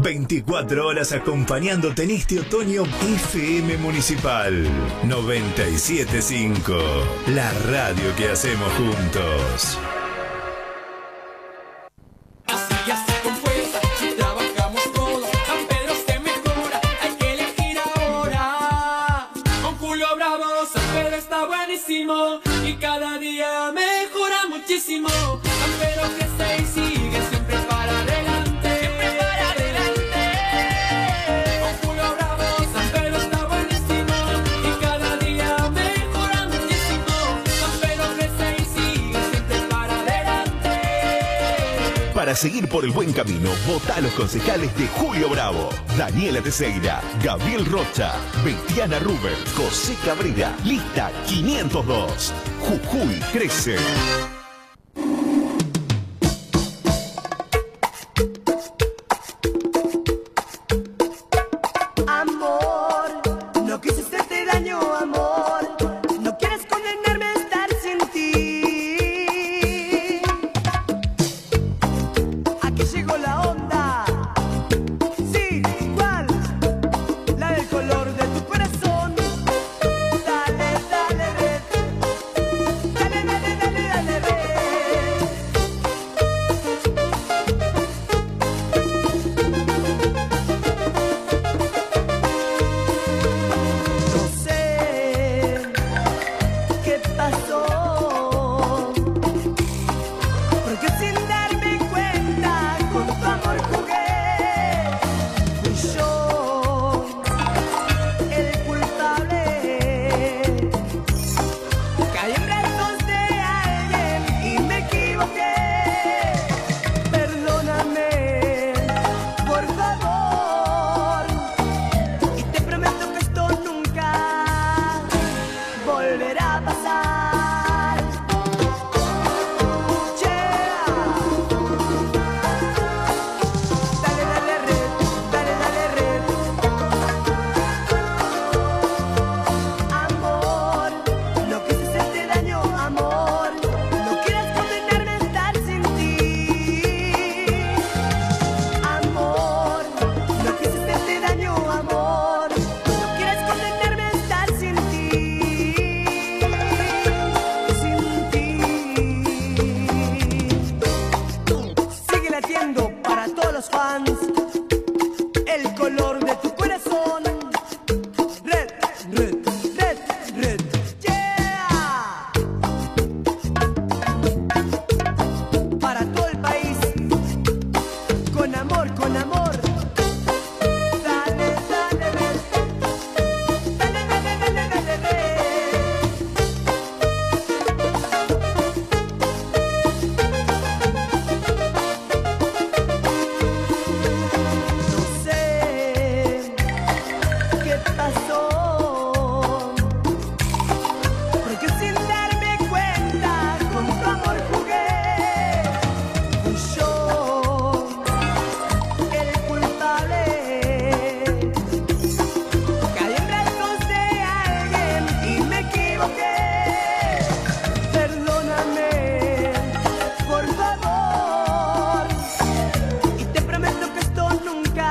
24 horas acompañándote en este otoño. FM Municipal 97.5, la radio que hacemos juntos. Así con fuerza, trabajamos todos. San Pedro se mejora, hay que elegir ahora. Con Julio Bravo, San Pedro está buenísimo y cada día mejora muchísimo. San Pedro crece y sigue siempre para adelante. Siempre para adelante. Con Julio Bravo, San Pedro está buenísimo y cada día mejora muchísimo. San Pedro crece y sigue siempre para adelante. Para seguir por el buen camino, vota a los concejales de Julio Bravo: Daniela Teixeira, Gabriel Rocha, Betiana Rubén, José Cabrera, lista 502. Jujuy crece. Amor, no quise hacerte daño, amor. No quieres condenarme a estar sin ti. Aquí llegó la onda. Sí, ¿cuál? La del color de tu corazón. Dale, dale, red. Dale, dale, dale, dale, red. No sé qué pasó, porque sin darme cuenta con tu amor jugué. Fui yo el culpable. Caí en brazos de alguien y me equivoqué. Perdóname, por favor. Y te prometo que esto nunca volverá a pasar. Yeah. Dale, dale, red, dale, dale, red. Amor, no quise hacerte daño, amor. No quieras condenarme a estar sin ti. Amor, no quise hacerte daño, amor. No quieras condenarme a estar sin ti. Sin ti. Sigue latiendo para todos los fans. El color de tu corazón. Red, red, red, red. Yeah. Para todo el país. Con amor, con amor. Dale, dale, red. Dale, dale, dale, dale, red. No sé qué pasó, porque sin darme cuenta con tu amor jugué. Fui yo el culpable. Caí en brazos de alguien y me equivoqué. Perdóname, por favor. Y te prometo que esto nunca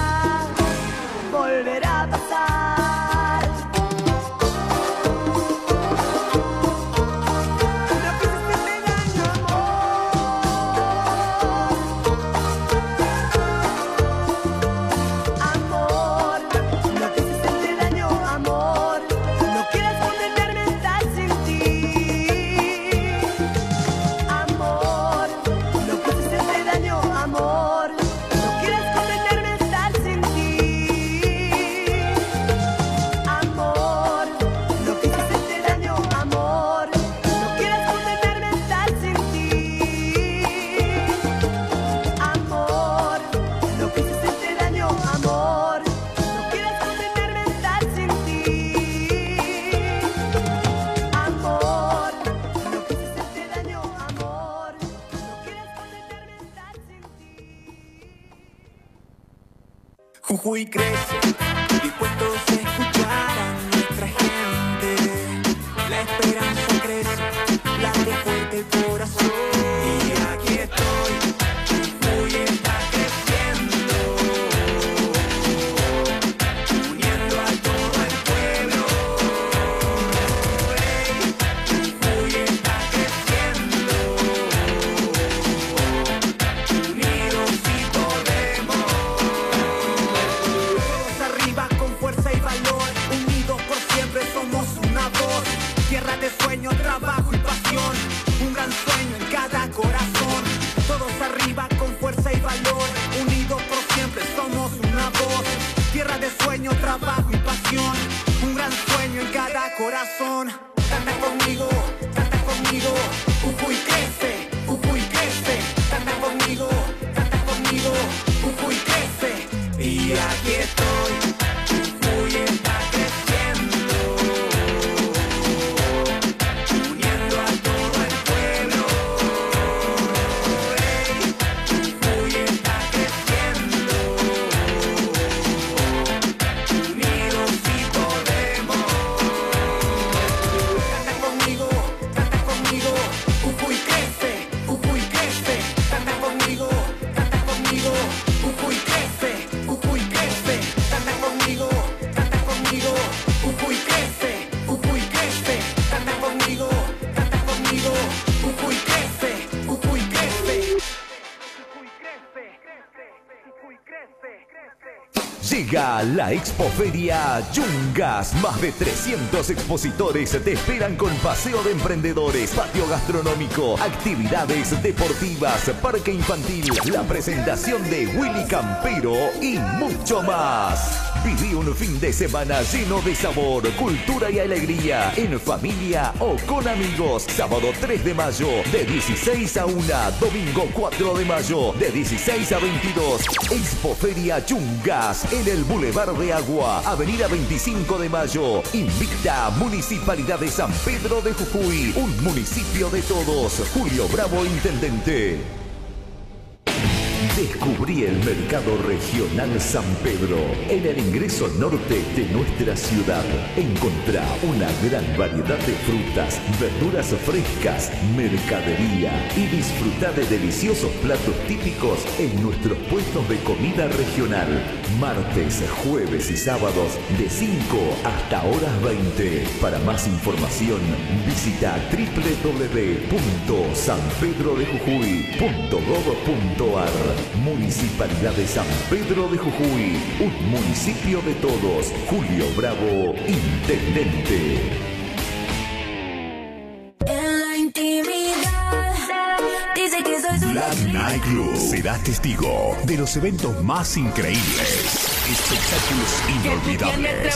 volverá a pasar. No quise hacerte daño, amor. No quise hacerte daño, amor. No quieras condenarme a estar sin ti. Amor, no quise hacerte daño, amor. No quieras condenarme a estar sin ti. Amor, no quise hacerte daño, amor. No quieras condenarme a estar sin ti. Amor, no quise hacerte daño, amor. No quieras condenarme a estar sin ti. Amor, no quise hacerte daño, amor. No quieras condenarme a estar sin ti. Jujuy crece, dispuestos a escuchar a nuestra gente. La esperanza crece, late fuerte el corazón. Y aquí estoy, Jujuy está creciendo. corazón. Canta conmigo, Jujuy crece, canta conmigo, Jujuy crece. Y aquí estoy, Jujuy está creciendo, uniendo a todo el pueblo. Hey, Jujuy está creciendo, unidos y podemos. Canta conmigo, Jujuy crece, canta conmigo, Jujuy crece, canta conmigo, Jujuy crece, canta conmigo, Jujuy crece, Llega la Expoferia Yungas. Más de 300 expositores te esperan con paseo de emprendedores, patio gastronómico, actividades deportivas, parque infantil, la presentación de Willy Campero y mucho más. Viví un fin de semana lleno de sabor, cultura y alegría, en familia o con amigos. Sábado 3 de mayo, de 16 a 1. Domingo 4 de mayo, de 16 a 22. Expoferia Yungas, en el Boulevard de Agua, Avenida 25 de Mayo. Invicta Municipalidad de San Pedro de Jujuy, un municipio de todos. Julio Bravo, intendente. Descubrí el mercado regional San Pedro. En el ingreso norte de nuestra ciudad encontrá una gran variedad de frutas, verduras frescas, mercadería y disfrutá de deliciosos platos típicos en nuestros puestos de comida regional. Martes, jueves y sábados de 5 hasta horas 20. Para más información visita www.sanpedrodejujuy.gov.ar. Municipalidad de San Pedro de Jujuy, un municipio de todos. Julio Bravo, intendente. En la intimidad dice que soy su Black Night Club. Serás testigo de los eventos más increíbles, espectáculos inolvidables.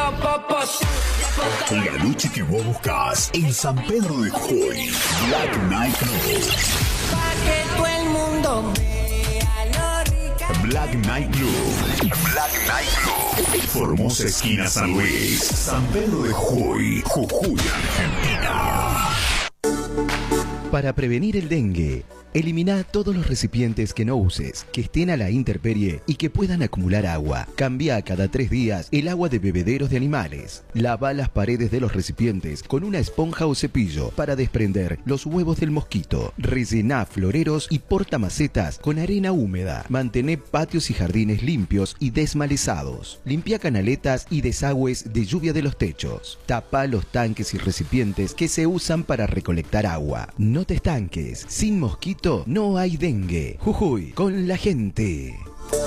La noche que vos buscas en San Pedro de Jujuy. Black Night Club. Pa' que todo el mundo vea lo rica. Black Night Club. Black Night Club. Formosa esquina San Luis. San Pedro de Jujuy. Jujuy, Argentina. Para prevenir el dengue, elimina todos los recipientes que no uses, que estén a la intemperie y que puedan acumular agua. Cambia cada 3 días el agua de bebederos de animales. Lava las paredes de los recipientes con una esponja o cepillo para desprender los huevos del mosquito. Rellena floreros y portamacetas con arena húmeda. Mantén patios y jardines limpios y desmalezados. Limpia canaletas y desagües de lluvia de los techos. Tapa los tanques y recipientes que se usan para recolectar agua. No te estanques. Sin mosquito no hay dengue. Jujuy, con la gente.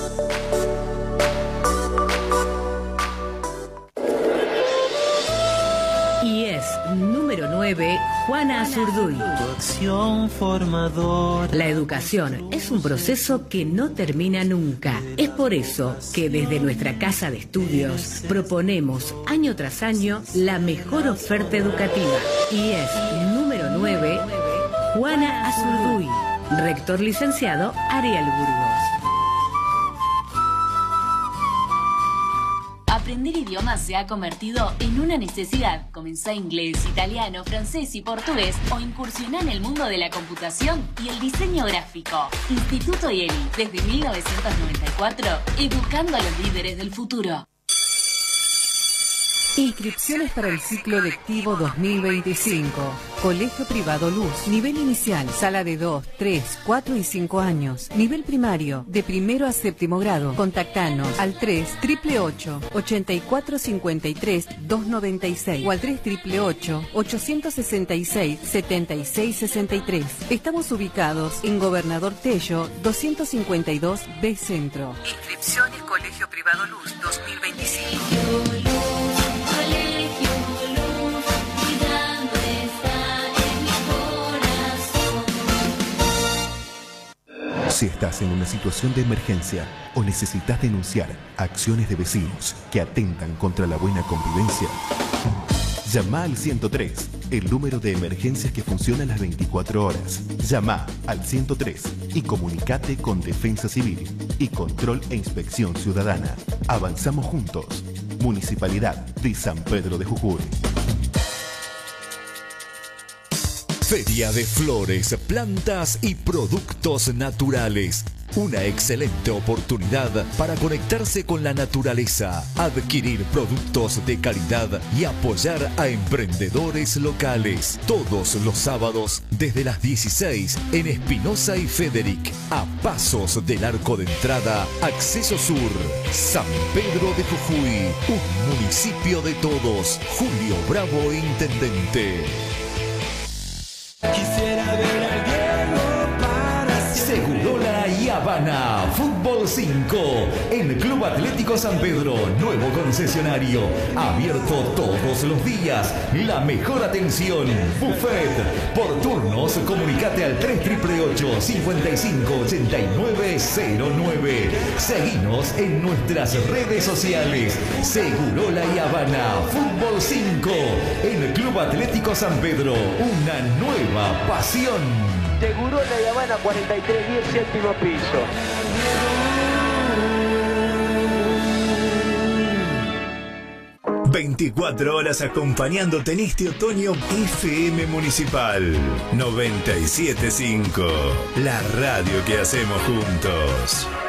IES número 9, Juana Azurduy. Acción formadora. La educación es un proceso que no termina nunca. Es por eso que desde nuestra casa de estudios proponemos año tras año la mejor oferta educativa. IES número 9, Juana Azurduy. Rector licenciado Ariel Burgos. Aprender idiomas se ha convertido en una necesidad. Comenzá inglés, italiano, francés y portugués o incursioná en el mundo de la computación y el diseño gráfico. Instituto IELI, desde 1994, educando a los líderes del futuro. Inscripciones para el ciclo lectivo 2025. Colegio Privado Luz. Nivel inicial, sala de 2, 3, 4 y 5 años. Nivel primario, de primero a séptimo grado. Contactanos al 3-888-8453-296 o al 3-888-866-7663. Estamos ubicados en Gobernador Tello, 252B Centro. Inscripciones Colegio Privado Luz 2025. Si estás en una situación de emergencia o necesitas denunciar acciones de vecinos que atentan contra la buena convivencia, Llama al 103, el número de emergencias que funciona las 24 horas. Llama al 103 y comunicate con Defensa Civil y Control e Inspección Ciudadana. Avanzamos juntos. Municipalidad de San Pedro de Jujuy. Feria de flores, plantas y productos naturales. Una excelente oportunidad para conectarse con la naturaleza, adquirir productos de calidad y apoyar a emprendedores locales. Todos los sábados desde las 16 en Espinosa y Federic, a pasos del arco de entrada, acceso sur, San Pedro de Jujuy, un municipio de todos. Julio Bravo, intendente. Quisiera ver al Diego para Segurola y Habana, Fútbol 5, el Club Atlético San Pedro, nuevo concesionario, abierto todos los días, la mejor atención, buffet, por turnos, comunicate al 3855-8909, seguinos en nuestras redes sociales, Segurola y Habana, Fútbol 5, el Club Atlético San Pedro, una nueva pasión. Segurola y Habana 4310, séptimo piso. 24 horas acompañándote en este otoño. FM Municipal 97.5, la radio que hacemos juntos.